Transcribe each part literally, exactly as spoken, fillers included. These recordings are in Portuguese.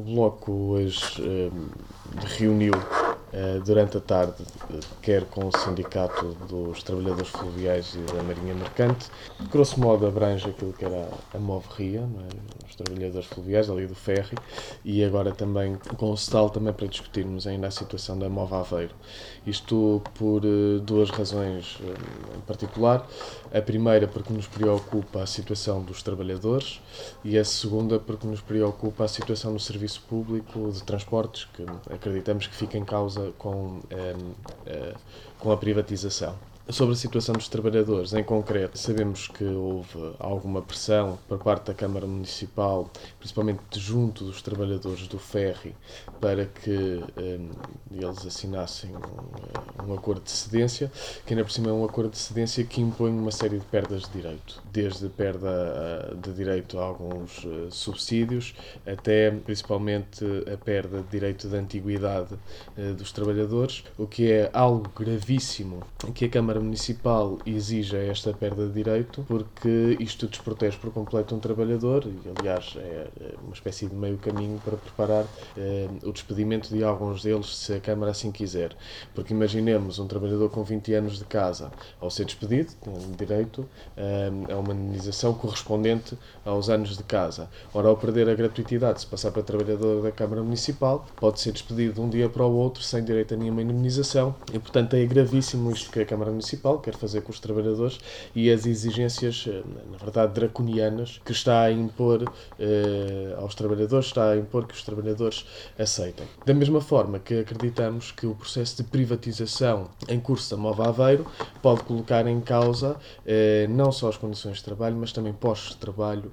O Bloco hoje eh, reuniu eh, durante a tarde, eh, quer com o Sindicato dos Trabalhadores Fluviais e da Marinha Mercante, grosso modo abrange aquilo que era a MOVRIA, não é? Os trabalhadores fluviais, ali do ferry, e agora também com o STAL também para discutirmos ainda a situação da MOV Aveiro. Isto por eh, duas razões eh, em particular. A primeira porque nos preocupa a situação dos trabalhadores e a segunda porque nos preocupa a situação do serviço público de transportes, que acreditamos que fica em causa com, eh, eh, com a privatização. Sobre a situação dos trabalhadores, em concreto, sabemos que houve alguma pressão por parte da Câmara Municipal, principalmente junto dos trabalhadores do ferry, para que um, eles assinassem um, um acordo de cedência, que ainda por cima é um acordo de cedência que impõe uma série de perdas de direito, desde perda de direito a alguns uh, subsídios, até principalmente a perda de direito de antiguidade uh, dos trabalhadores, o que é algo gravíssimo que a Câmara Municipal exige esta perda de direito, porque isto desprotege por completo um trabalhador e, aliás, é uma espécie de meio caminho para preparar eh, o despedimento de alguns deles, se a Câmara assim quiser. Porque imaginemos um trabalhador com vinte anos de casa, ao ser despedido, tem direito eh, a uma indenização correspondente aos anos de casa. Ora, ao perder a gratuitidade, se passar para trabalhador da Câmara Municipal, pode ser despedido de um dia para o outro sem direito a nenhuma indemnização e, portanto, é gravíssimo isto que a Câmara Municipal quer fazer com os trabalhadores e as exigências, na verdade, draconianas que está a impor eh, aos trabalhadores, está a impor que os trabalhadores aceitem. Da mesma forma que acreditamos que o processo de privatização em curso da MOV Aveiro pode colocar em causa eh, não só as condições de trabalho, mas também postos de trabalho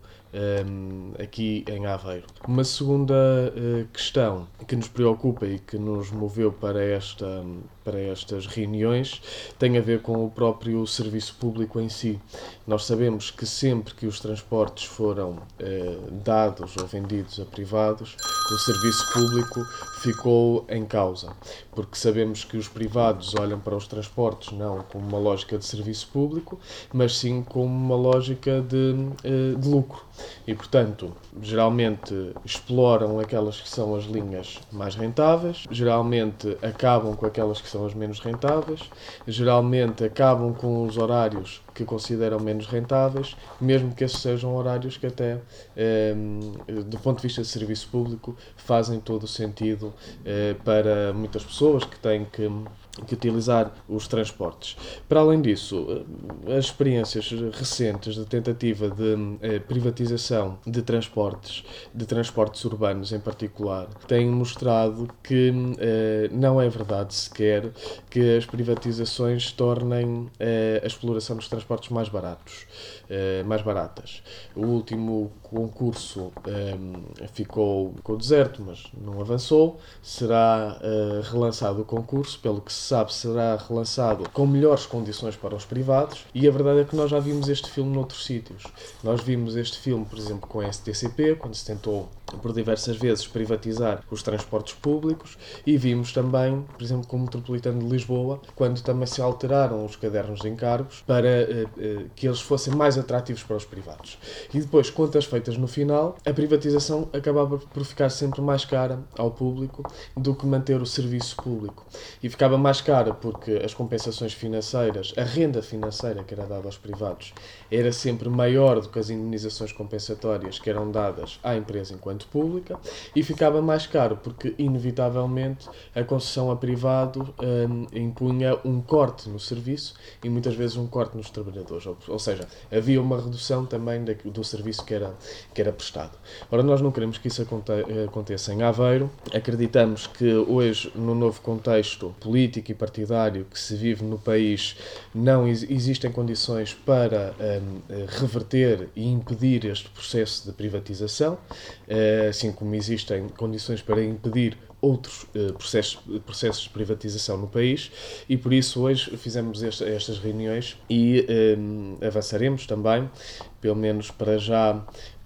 Um, aqui em Aveiro. Uma segunda uh, questão que nos preocupa e que nos moveu para, esta, para estas reuniões tem a ver com o próprio serviço público em si. Nós sabemos que sempre que os transportes foram uh, dados ou vendidos a privados, o serviço público ficou em causa, porque sabemos que os privados olham para os transportes não como uma lógica de serviço público, mas sim como uma lógica de, uh, de lucro. E, portanto, geralmente exploram aquelas que são as linhas mais rentáveis, geralmente acabam com aquelas que são as menos rentáveis, geralmente acabam com os horários que consideram menos rentáveis, mesmo que esses sejam horários que até, eh, do ponto de vista de serviço público, fazem todo o sentido eh, para muitas pessoas que têm que que utilizar os transportes. Para além disso, as experiências recentes de tentativa de eh, privatização de transportes, de transportes urbanos em particular, têm mostrado que eh, não é verdade sequer que as privatizações tornem eh, a exploração dos transportes mais baratos, eh, mais baratas. O último concurso eh, ficou, ficou deserto, mas não avançou. Será eh, relançado o concurso, pelo que se sabe, será relançado com melhores condições para os privados, e a verdade é que nós já vimos este filme noutros sítios. Nós vimos este filme, por exemplo, com a S T C P, quando se tentou por diversas vezes privatizar os transportes públicos, e vimos também, por exemplo, com o Metropolitano de Lisboa, quando também se alteraram os cadernos de encargos para eh, eh, que eles fossem mais atrativos para os privados. E depois, contas feitas no final, a privatização acabava por ficar sempre mais cara ao público do que manter o serviço público. E ficava mais cara porque as compensações financeiras, a renda financeira que era dada aos privados, era sempre maior do que as indemnizações compensatórias que eram dadas à empresa enquanto pública, e ficava mais caro porque, inevitavelmente, a concessão a privado hum, impunha um corte no serviço e muitas vezes um corte nos trabalhadores, ou, ou seja, havia uma redução também da, do serviço que era, que era prestado. Ora, nós não queremos que isso aconte, aconteça em Aveiro. Acreditamos que hoje, no novo contexto político e partidário que se vive no país, não ex- existem condições para hum, reverter e impedir este processo de privatização, assim como existem condições para impedir outros uh, processos, processos de privatização no país, e por isso hoje fizemos esta, estas reuniões e um, avançaremos também, pelo menos para já,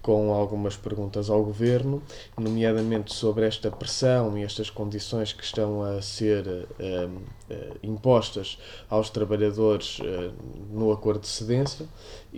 com algumas perguntas ao Governo, nomeadamente sobre esta pressão e estas condições que estão a ser uh, uh, impostas aos trabalhadores uh, no acordo de cedência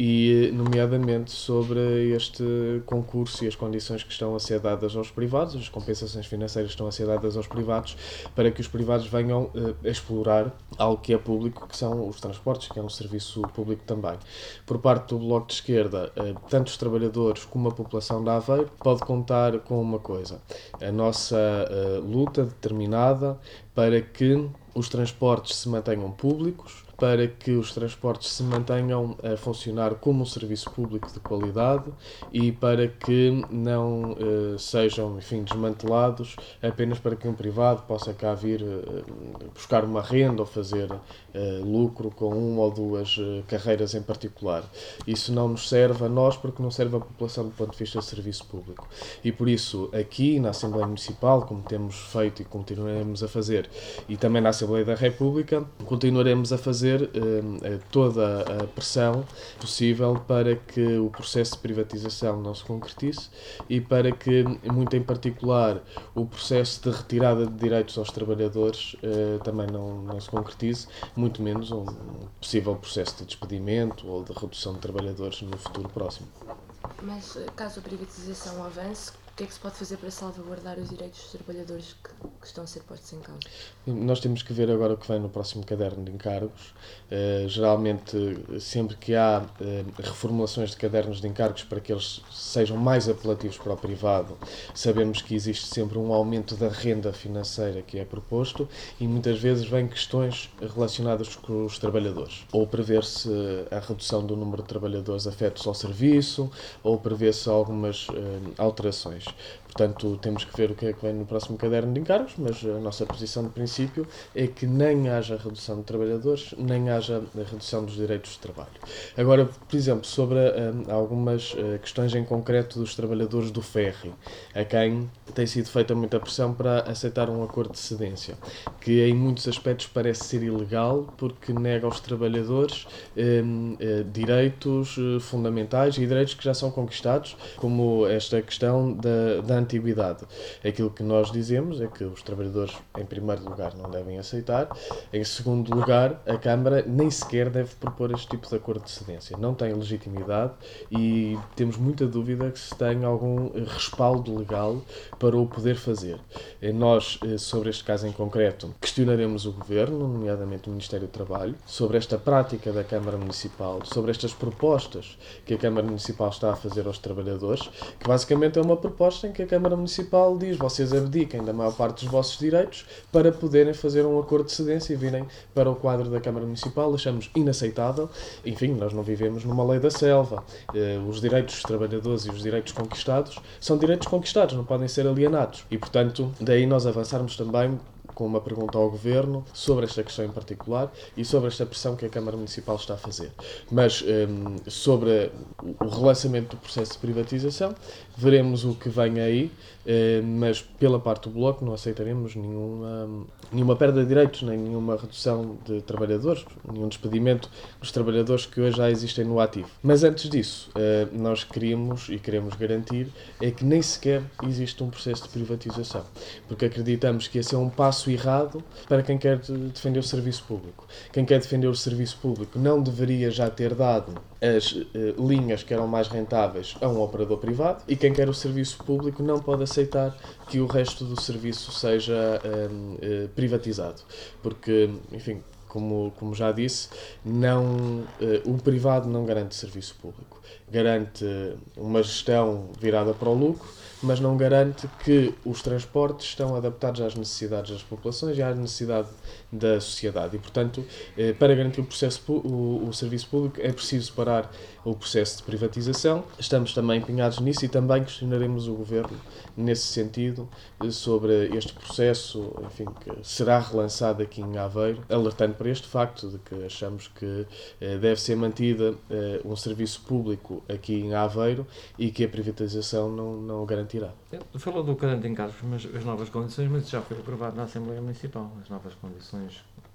e, nomeadamente, sobre este concurso e as condições que estão a ser dadas aos privados, as compensações financeiras que estão a ser dadas aos privados, para que os privados venham uh, a explorar algo que é público, que são os transportes, que é um serviço público também. Por parte do Bloco de Esquerda, uh, tanto os trabalhadores como a população de Aveiro pode contar com uma coisa: a nossa uh, luta determinada para que os transportes se mantenham públicos, para que os transportes se mantenham a funcionar como um serviço público de qualidade e para que não uh, sejam, enfim, desmantelados apenas para que um privado possa cá vir uh, buscar uma renda ou fazer uh, lucro com uma ou duas uh, carreiras em particular. Isso não nos serve a nós, porque não serve à população do ponto de vista de serviço público. E por isso, aqui na Assembleia Municipal, como temos feito e continuaremos a fazer, e também na Assembleia da República, continuaremos a fazer eh, toda a pressão possível para que o processo de privatização não se concretize e para que, muito em particular, o processo de retirada de direitos aos trabalhadores eh, também não, não se concretize, muito menos um possível processo de despedimento ou de redução de trabalhadores no futuro próximo. Mas, caso a privatização avance, o que é que se pode fazer para salvaguardar os direitos dos trabalhadores que, que estão a ser postos em causa? Nós temos que ver agora o que vem no próximo caderno de encargos. Uh, geralmente, sempre que há uh, reformulações de cadernos de encargos para que eles sejam mais apelativos para o privado, sabemos que existe sempre um aumento da renda financeira que é proposto e muitas vezes vêm questões relacionadas com os trabalhadores. Ou prever-se a redução do número de trabalhadores afetos ao serviço, ou prever-se algumas uh, alterações. Portanto, temos que ver o que é que vem no próximo caderno de encargos, mas a nossa posição de princípio é que nem haja redução de trabalhadores, nem haja redução dos direitos de trabalho. Agora, por exemplo, sobre uh, algumas uh, questões em concreto dos trabalhadores do ferry, a quem tem sido feita muita pressão para aceitar um acordo de cedência, que em muitos aspectos parece ser ilegal, porque nega aos trabalhadores um, uh, direitos uh, fundamentais e direitos que já são conquistados, como esta questão da, da antiguidade. Aquilo que nós dizemos é que os trabalhadores, em primeiro lugar, não devem aceitar. Em segundo lugar, a Câmara nem sequer deve propor este tipo de acordo de cedência. Não tem legitimidade e temos muita dúvida que se tem algum respaldo legal para o poder fazer. Nós, sobre este caso em concreto, questionaremos o Governo, nomeadamente o Ministério do Trabalho, sobre esta prática da Câmara Municipal, sobre estas propostas que a Câmara Municipal está a fazer aos trabalhadores, que basicamente é uma proposta em que a Câmara Municipal diz: vocês abdiquem da maior parte dos vossos direitos para poderem fazer um acordo de cedência e virem para o quadro da Câmara Municipal. Achamos inaceitável. Enfim, nós não vivemos numa lei da selva. Os direitos dos trabalhadores e os direitos conquistados são direitos conquistados, não podem ser alienados. E, portanto, daí nós avançarmos também com uma pergunta ao Governo sobre esta questão em particular e sobre esta pressão que a Câmara Municipal está a fazer. Mas um, sobre o relançamento do processo de privatização, veremos o que vem aí, uh, mas pela parte do Bloco não aceitaremos nenhuma, nenhuma perda de direitos, nem nenhuma redução de trabalhadores, nenhum despedimento dos trabalhadores que hoje já existem no ativo. Mas antes disso, uh, nós queríamos e queremos garantir é que nem sequer existe um processo de privatização, porque acreditamos que esse é um passo errado para quem quer defender o serviço público. Quem quer defender o serviço público não deveria já ter dado as uh, linhas que eram mais rentáveis a um operador privado, e quem quer o serviço público não pode aceitar que o resto do serviço seja um, uh, privatizado, porque, enfim, como, como já disse, não, uh, o privado não garante serviço público. Garante uma gestão virada para o lucro, mas não garante que os transportes estão adaptados às necessidades das populações e à necessidade da sociedade. E, portanto, para garantir o, processo, o, o serviço público é preciso parar o processo de privatização. Estamos também empenhados nisso e também questionaremos o Governo nesse sentido sobre este processo, enfim, que será relançado aqui em Aveiro, alertando para este facto de que achamos que deve ser mantida um serviço público aqui em Aveiro e que a privatização não, não o garantirá. Falou do caderno de encargos, mas as novas condições, mas já foi aprovado na Assembleia Municipal, as novas condições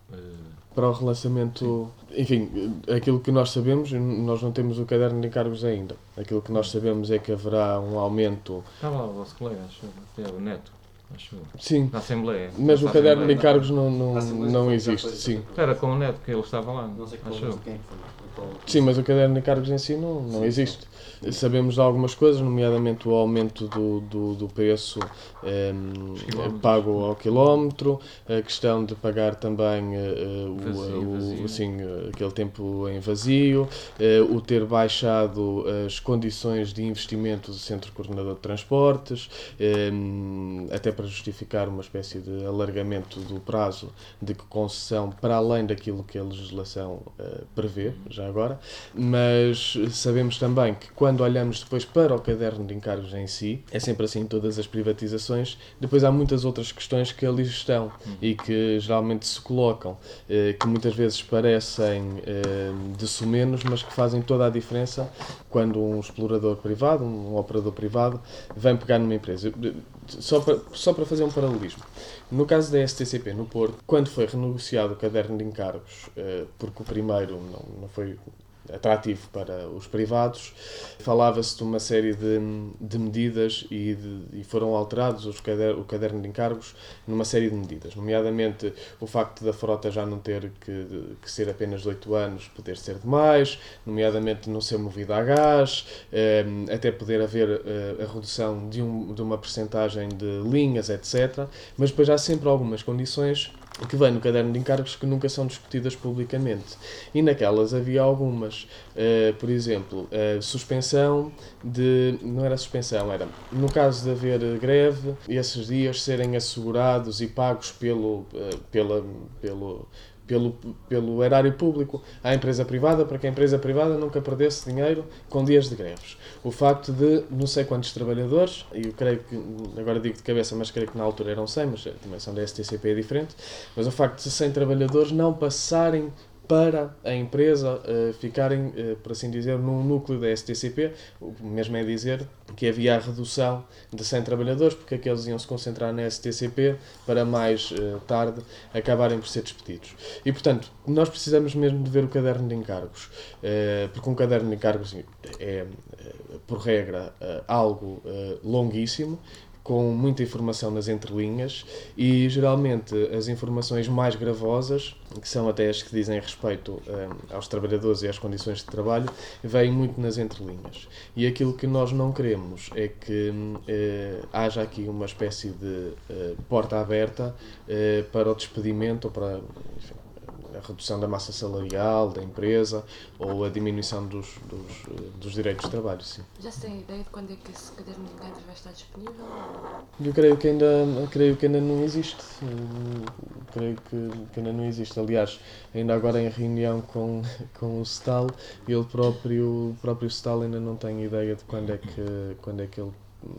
Para o relançamento, enfim, aquilo que nós sabemos, nós não temos o caderno de encargos ainda. Aquilo que nós sabemos é que haverá um aumento. Estava lá o vosso colega, acho que é o Neto, acho Sim, na Assembleia. mas o Nessa caderno de Assembleia, encargos não, não, A Assembleia não já existe, foi- sim. Era com o Neto que ele estava lá, Não sei qual, acho eu. quem foi. Qual- Sim, mas o caderno de encargos em si não, não Sim, existe. Sabemos de algumas coisas, nomeadamente o aumento do, do, do preço em, quilómetros. pago ao quilómetro, a questão de pagar também eh, o, Vazio, o- vazio. assim, eh, aquele tempo em vazio, eh, o ter baixado as condições de investimento do Centro Coordenador de Transportes, em, até para justificar uma espécie de alargamento do prazo de concessão para além daquilo que a legislação eh, prevê, já agora, mas sabemos também que quando olhamos depois para o caderno de encargos em si, é sempre assim em todas as privatizações, depois há muitas outras questões que ali estão e que geralmente se colocam, eh, que muitas vezes parecem eh, de sumenos, mas que fazem toda a diferença quando um explorador privado, um operador privado, vem pegar numa empresa. Só para, só para fazer um paralelismo. No caso da S T C P no Porto, quando foi renegociado o caderno de encargos, eh, porque o primeiro não, não foi atrativo para os privados, falava-se de uma série de, de medidas e, de, e foram alterados os cader, o caderno de encargos numa série de medidas, nomeadamente o facto da frota já não ter que, que ser apenas de oito anos, poder ser de mais, nomeadamente não ser movida a gás, eh, até poder haver eh, a redução de, um, de uma percentagem de linhas, etcétera. Mas depois há sempre algumas condições que vêm no caderno de encargos que nunca são discutidas publicamente. E naquelas havia algumas, uh, por exemplo, uh, suspensão de... não era suspensão, era no caso de haver greve, esses dias serem assegurados e pagos pelo, uh, pela, pelo, pelo, pelo erário público à empresa privada, para que a empresa privada nunca perdesse dinheiro com dias de greves. O facto de não sei quantos trabalhadores, e eu creio que, agora digo de cabeça, mas creio que na altura eram cem, mas a dimensão da S T C P é diferente, mas o facto de cem trabalhadores não passarem para a empresa uh, ficarem, uh, por assim dizer, num núcleo da S T C P, o mesmo é dizer que havia a redução de cem trabalhadores, porque aqueles iam se concentrar na S T C P para mais uh, tarde acabarem por ser despedidos. E, portanto, nós precisamos mesmo de ver o caderno de encargos, uh, porque um caderno de encargos é, uh, por regra, uh, algo uh, longuíssimo, com muita informação nas entrelinhas e, geralmente, as informações mais gravosas, que são até as que dizem respeito um, aos trabalhadores e às condições de trabalho, vêm muito nas entrelinhas. E aquilo que nós não queremos é que uh, haja aqui uma espécie de uh, porta aberta uh, para o despedimento ou para... enfim, a redução da massa salarial da empresa ou a diminuição dos, dos, dos direitos de trabalho, sim. Já se tem ideia de quando é que esse caderno de encargos vai estar disponível? Eu creio que ainda, creio que ainda não existe. Eu creio que, que ainda não existe. Aliás, ainda agora em reunião com, com o S T A L, ele próprio, o próprio S T A L ainda não tem ideia de quando é que, quando é que ele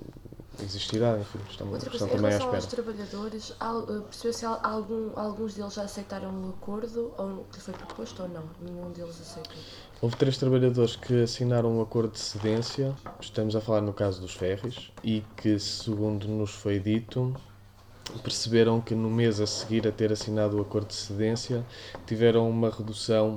existirá, enfim, estamos, Outra coisa, estão em também à relação aos espera. trabalhadores, al- eh, percebeu se al- algum, alguns deles já aceitaram o acordo ou que lhe foi proposto ou não? Nenhum deles aceitou. Houve três trabalhadores que assinaram um acordo de cedência, estamos a falar no caso dos ferries, e que, segundo nos foi dito, perceberam que no mês a seguir a ter assinado o acordo de cedência, tiveram uma redução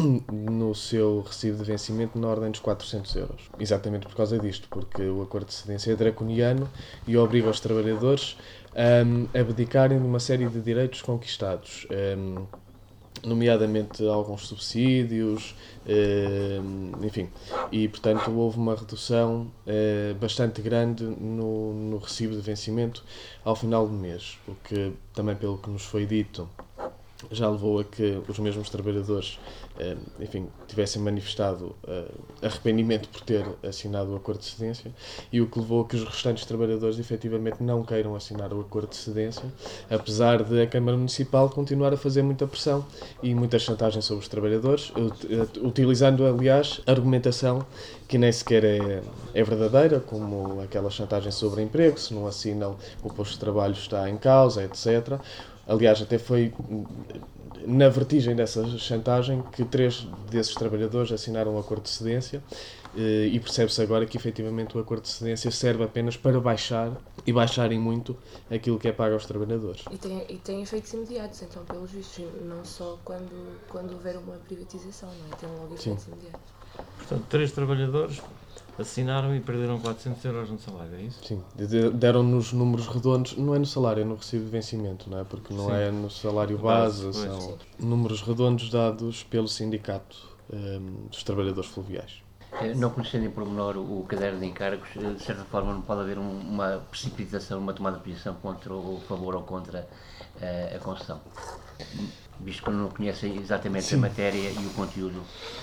no seu recibo de vencimento na ordem dos quatrocentos euros. Exatamente por causa disto, porque o acordo de cedência é draconiano e obriga os trabalhadores a abdicarem de uma série de direitos conquistados, um, nomeadamente alguns subsídios, enfim, e portanto houve uma redução bastante grande no, no recibo de vencimento ao final do mês, o que também, pelo que nos foi dito, já levou a que os mesmos trabalhadores, enfim, tivessem manifestado arrependimento por ter assinado o acordo de cedência, e o que levou a que os restantes trabalhadores efetivamente não queiram assinar o acordo de cedência, apesar de a Câmara Municipal continuar a fazer muita pressão e muita chantagem sobre os trabalhadores, utilizando, aliás, argumentação que nem sequer é, é verdadeira, como aquela chantagem sobre emprego, se não assinam o posto de trabalho está em causa, etcétera. Aliás, até foi na vertigem dessa chantagem que três desses trabalhadores assinaram um acordo de cedência e percebe-se agora que efetivamente o acordo de cedência serve apenas para baixar e baixarem muito aquilo que é pago aos trabalhadores. E tem, e tem efeitos imediatos, então, pelos vistos, não só quando, quando houver uma privatização, não é? Tem logo efeitos imediatos. Portanto, três trabalhadores assinaram e perderam quatrocentos euros no salário, é isso? Sim, deram-nos números redondos, não é no salário, é no recibo de vencimento, não é? Porque não Sim. é no salário base, Base, pois. são números redondos dados pelo sindicato um, dos trabalhadores fluviais. Não conhecendo em pormenor o caderno de encargos, de certa forma não pode haver um, uma precipitação, uma tomada de posição contra o favor ou contra uh, a concessão, visto que não conhecem exatamente Sim. a matéria e o conteúdo.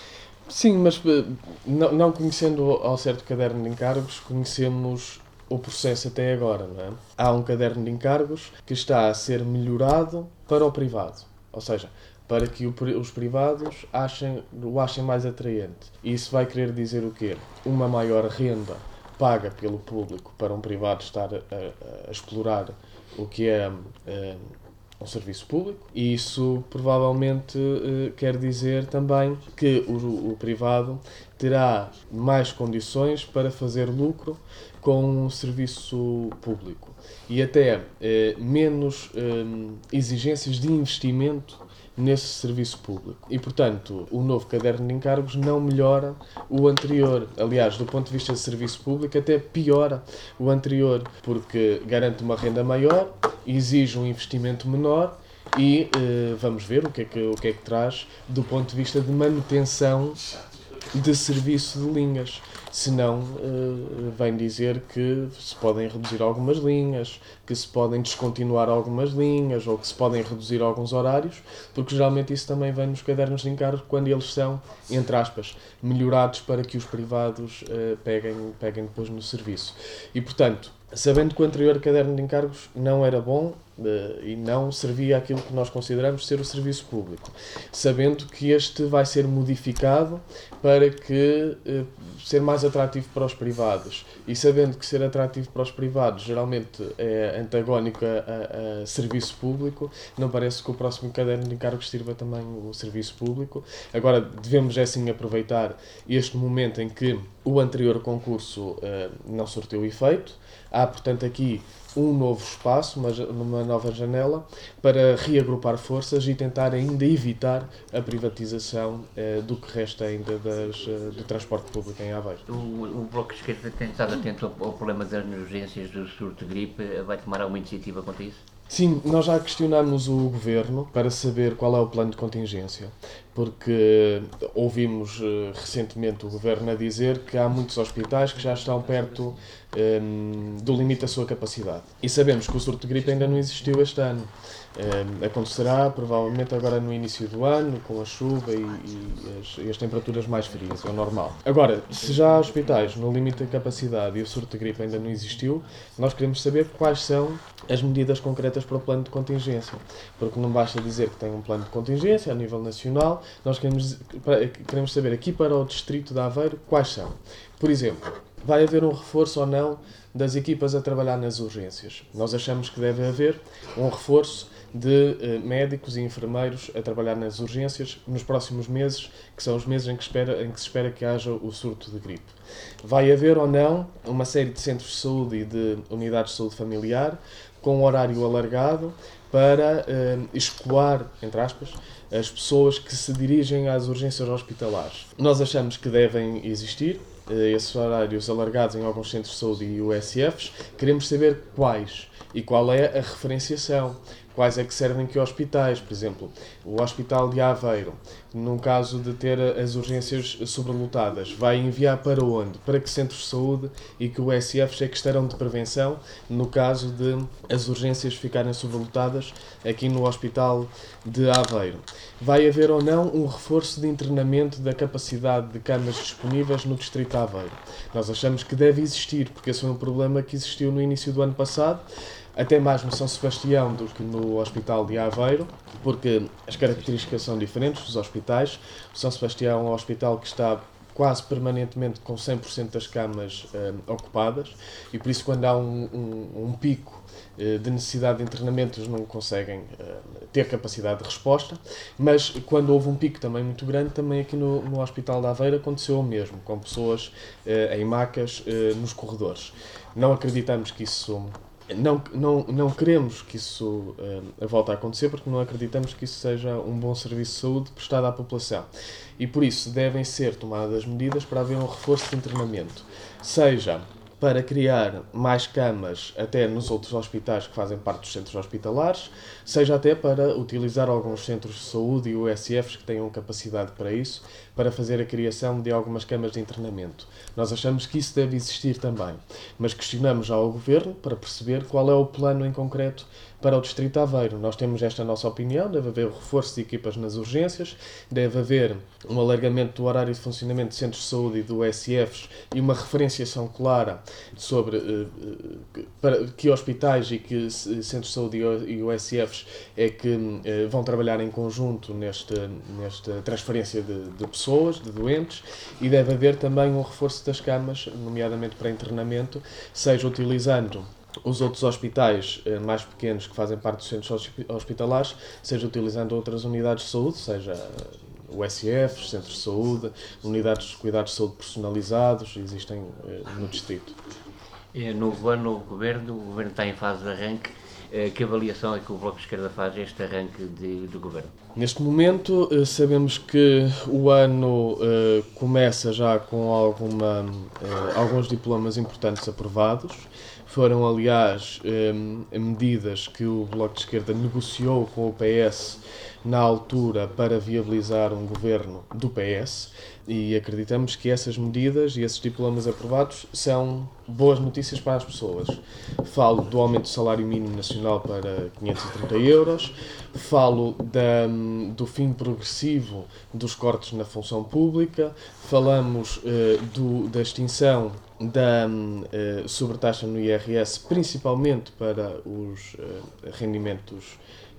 Sim, mas não, não conhecendo ao certo o caderno de encargos, conhecemos o processo até agora, não é? Há um caderno de encargos que está a ser melhorado para o privado, ou seja, para que o, os privados achem, o achem mais atraente. E isso vai querer dizer o quê? Uma maior renda paga pelo público para um privado estar a, a, a explorar o que é a, um serviço público, e isso provavelmente eh, quer dizer também que o, o privado terá mais condições para fazer lucro com um serviço público e até eh, menos eh, exigências de investimento nesse serviço público. E, portanto, o novo caderno de encargos não melhora o anterior. Aliás, do ponto de vista de serviço público, até piora o anterior, porque garante uma renda maior, exige um investimento menor e eh, vamos ver o que, é que, o que é que traz do ponto de vista de manutenção de serviço de linhas. Senão, uh, vem dizer que se podem reduzir algumas linhas, que se podem descontinuar algumas linhas ou que se podem reduzir alguns horários, porque geralmente isso também vem nos cadernos de encargo quando eles são, entre aspas, melhorados para que os privados uh, peguem, peguem depois no serviço. E, portanto, sabendo que o anterior caderno de encargos não era bom uh, e não servia àquilo que nós consideramos ser o serviço público, sabendo que este vai ser modificado para que uh, ser mais atrativo para os privados e sabendo que ser atrativo para os privados geralmente é antagónico a, a, a serviço público, não parece que o próximo caderno de encargos sirva também o serviço público. Agora devemos assim aproveitar este momento em que o anterior concurso uh, não surtiu efeito. Há, portanto, aqui um novo espaço, uma, uma nova janela, para reagrupar forças e tentar ainda evitar a privatização eh, do que resta ainda das, uh, do transporte público em Aveiro. O, o Bloco de Esquerda tem estado atento ao, ao problema das urgências do surto de gripe. Vai tomar alguma iniciativa quanto a isso? Sim, nós já questionámos o Governo para saber qual é o plano de contingência, porque ouvimos uh, recentemente o Governo a dizer que há muitos hospitais que já estão perto um, do limite da sua capacidade. E sabemos que o surto de gripe ainda não existiu este ano. Um, acontecerá provavelmente agora no início do ano, com a chuva e, e, as, e as temperaturas mais frias, é o normal. Agora, se já há hospitais no limite da capacidade e o surto de gripe ainda não existiu, nós queremos saber quais são as medidas concretas para o plano de contingência, porque não basta dizer que tem um plano de contingência a nível nacional, nós queremos, queremos saber aqui para o distrito de Aveiro quais são. Por exemplo, vai haver um reforço ou não das equipas a trabalhar nas urgências? Nós achamos que deve haver um reforço de uh, médicos e enfermeiros a trabalhar nas urgências nos próximos meses, que são os meses em que, espera, em que se espera que haja o surto de gripe. Vai haver ou não uma série de centros de saúde e de unidades de saúde familiar com horário alargado para uh, escoar, entre aspas, as pessoas que se dirigem às urgências hospitalares. Nós achamos que devem existir uh, esses horários alargados em alguns centros de saúde e U S Fs. Queremos saber quais e qual é a referenciação. Quais é que servem que hospitais? Por exemplo, o Hospital de Aveiro, num caso de ter as urgências sobrelotadas, vai enviar para onde? Para que centros de saúde e que U S Fs é que estarão de prevenção no caso de as urgências ficarem sobrelotadas aqui no Hospital de Aveiro? Vai haver ou não um reforço de internamento da capacidade de camas disponíveis no Distrito de Aveiro? Nós achamos que deve existir, porque esse foi um problema que existiu no início do ano passado, até mais no São Sebastião do que no Hospital de Aveiro, porque as características são diferentes dos hospitais. O São Sebastião é um hospital que está quase permanentemente com cem por cento das camas uh, ocupadas, e por isso quando há um, um, um pico uh, de necessidade de internamentos não conseguem uh, ter capacidade de resposta, mas quando houve um pico também muito grande, também aqui no, no Hospital de Aveiro aconteceu o mesmo, com pessoas uh, em macas uh, nos corredores. Não acreditamos que isso... Não, não, não queremos que isso uh, volte a acontecer, porque não acreditamos que isso seja um bom serviço de saúde prestado à população. E por isso devem ser tomadas medidas para haver um reforço de internamento. Seja para criar mais camas até nos outros hospitais que fazem parte dos centros hospitalares, seja até para utilizar alguns centros de saúde e U S Fs que tenham capacidade para isso, para fazer a criação de algumas camas de internamento. Nós achamos que isso deve existir também, mas questionamos já ao Governo para perceber qual é o plano em concreto para o Distrito de Aveiro. Nós temos esta nossa opinião, deve haver o reforço de equipas nas urgências, deve haver um alargamento do horário de funcionamento de centros de saúde e do U S Fs e uma referenciação clara sobre uh, uh, para que hospitais e que centros de saúde e U S Fs é que uh, vão trabalhar em conjunto neste, nesta transferência de, de pessoas, de doentes, e deve haver também um reforço das camas, nomeadamente para internamento, seja utilizando os outros hospitais eh, mais pequenos que fazem parte dos centros hospitalares, seja utilizando outras unidades de saúde, seja U S Fs, centros de saúde, unidades de cuidados de saúde personalizados, existem eh, no distrito. É, novo ano, novo governo, o governo está em fase de arranque. Que avaliação é que o Bloco de Esquerda faz este arranque de, do governo? Neste momento, sabemos que o ano uh, começa já com alguma, uh, alguns diplomas importantes aprovados. Foram, aliás, um, medidas que o Bloco de Esquerda negociou com o P S na altura para viabilizar um governo do P S, e acreditamos que essas medidas e esses diplomas aprovados são boas notícias para as pessoas. Falo do aumento do salário mínimo nacional para quinhentos e trinta euros, falo da, do fim progressivo dos cortes na função pública, falamos uh, do, da extinção da uh, sobretaxa no I R S, principalmente para os uh, rendimentos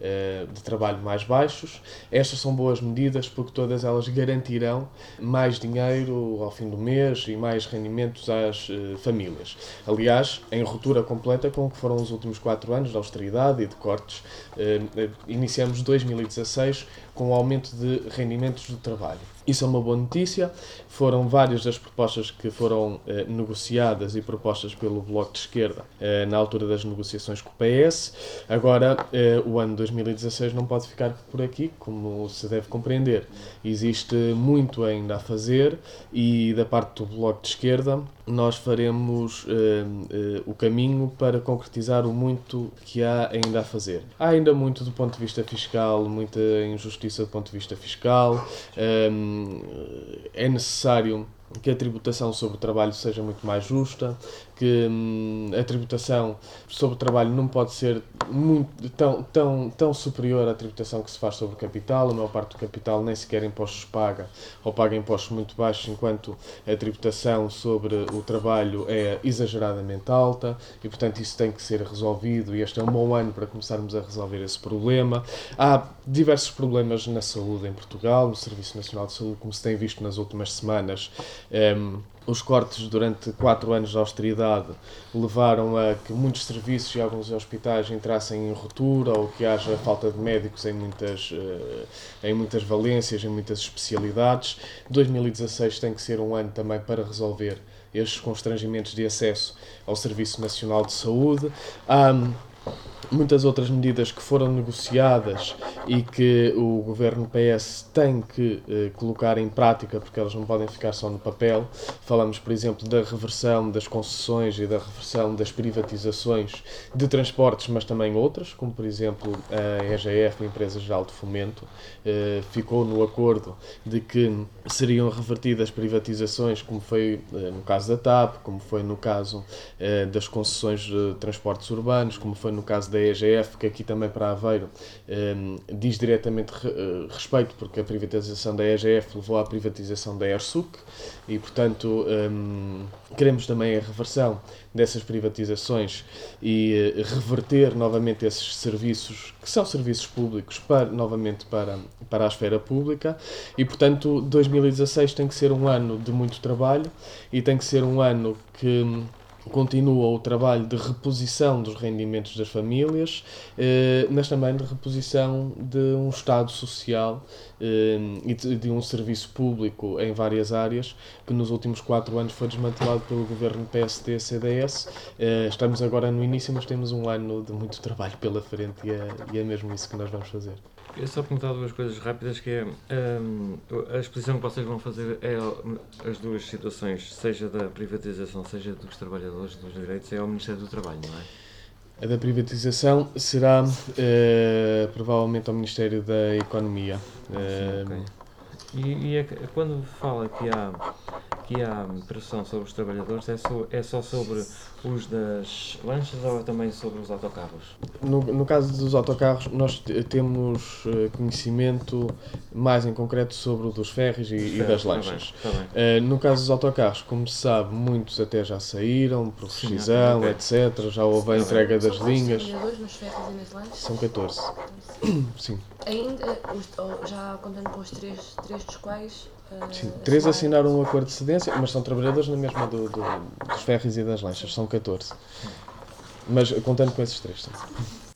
de trabalho mais baixos. Estas são boas medidas porque todas elas garantirão mais dinheiro ao fim do mês e mais rendimentos às uh, famílias. Aliás, em ruptura completa com o que foram os últimos quatro anos de austeridade e de cortes, uh, uh, iniciamos dois mil e dezasseis com o aumento de rendimentos do trabalho. Isso é uma boa notícia. Foram várias das propostas que foram eh, negociadas e propostas pelo Bloco de Esquerda eh, na altura das negociações com o P S. Agora, eh, o ano dois mil e dezasseis não pode ficar por aqui, como se deve compreender. Existe muito ainda a fazer e, da parte do Bloco de Esquerda, nós faremos eh, eh, o caminho para concretizar o muito que há ainda a fazer. Há ainda muito do ponto de vista fiscal, muita injustiça do ponto de vista fiscal. Eh, é necessário que a tributação sobre o trabalho seja muito mais justa, que hum, a tributação sobre o trabalho não pode ser muito, tão, tão, tão superior à tributação que se faz sobre o capital. A maior parte do capital nem sequer impostos paga, ou paga impostos muito baixos, enquanto a tributação sobre o trabalho é exageradamente alta, e portanto isso tem que ser resolvido, e este é um bom ano para começarmos a resolver esse problema. Há diversos problemas na saúde em Portugal, no Serviço Nacional de Saúde, como se tem visto nas últimas semanas. Um, os cortes durante quatro anos de austeridade levaram a que muitos serviços e alguns hospitais entrassem em ruptura, ou que haja falta de médicos em muitas, uh, em muitas valências, em muitas especialidades. dois mil e dezasseis tem que ser um ano também para resolver estes constrangimentos de acesso ao Serviço Nacional de Saúde. Há muitas outras medidas que foram negociadas e que o governo P S tem que eh, colocar em prática, porque elas não podem ficar só no papel. Falamos, por exemplo, da reversão das concessões e da reversão das privatizações de transportes, mas também outras, como por exemplo a E G F, a Empresa Geral de Fomento, eh, ficou no acordo de que seriam revertidas privatizações, como foi eh, no caso da TAP, como foi no caso eh, das concessões de transportes urbanos, como foi no caso da E G F, que aqui também para Aveiro um, diz diretamente uh, respeito, porque a privatização da E G F levou à privatização da ERSUC e, portanto, um, queremos também a reversão dessas privatizações e uh, reverter novamente esses serviços, que são serviços públicos, para, novamente para, para a esfera pública e, portanto, dois mil e dezasseis tem que ser um ano de muito trabalho e tem que ser um ano que continua o trabalho de reposição dos rendimentos das famílias, eh, mas também de reposição de um Estado social eh, e de, de um serviço público em várias áreas que nos últimos quatro anos foi desmantelado pelo governo P S D C D S. Eh, estamos agora no início, mas temos um ano de muito trabalho pela frente e é, e é mesmo isso que nós vamos fazer. Eu só perguntar duas coisas rápidas, que é um, a exposição que vocês vão fazer é as duas situações, seja da privatização, seja dos trabalhadores dos direitos, é ao Ministério do Trabalho, não é? A da privatização será eh, provavelmente ao Ministério da Economia. Eh, Sim, okay. E, e é, quando fala que há, que há pressão sobre os trabalhadores, é só, é só sobre os das lanchas ou é também sobre os autocarros? No, no caso dos autocarros, nós t- temos uh, conhecimento mais em concreto sobre o dos ferries e, e Certo, das tá lanchas. bem, tá bem. Uh, no caso dos autocarros, como se sabe, muitos até já saíram, por Sim, rescisão, ok. etcétera. Já houve a Tá entrega São das quantos linhas. trabalhadores nos ferros e nas lanchas? São catorze. Sim. Ainda, os- ou já contando com os três, três dos quais... ah, Sim. Três assinaram- assinaram um acordo de cedência, mas são trabalhadores na mesma do, do, dos ferries e das lanchas. São catorze. Mas contando com esses três, sim.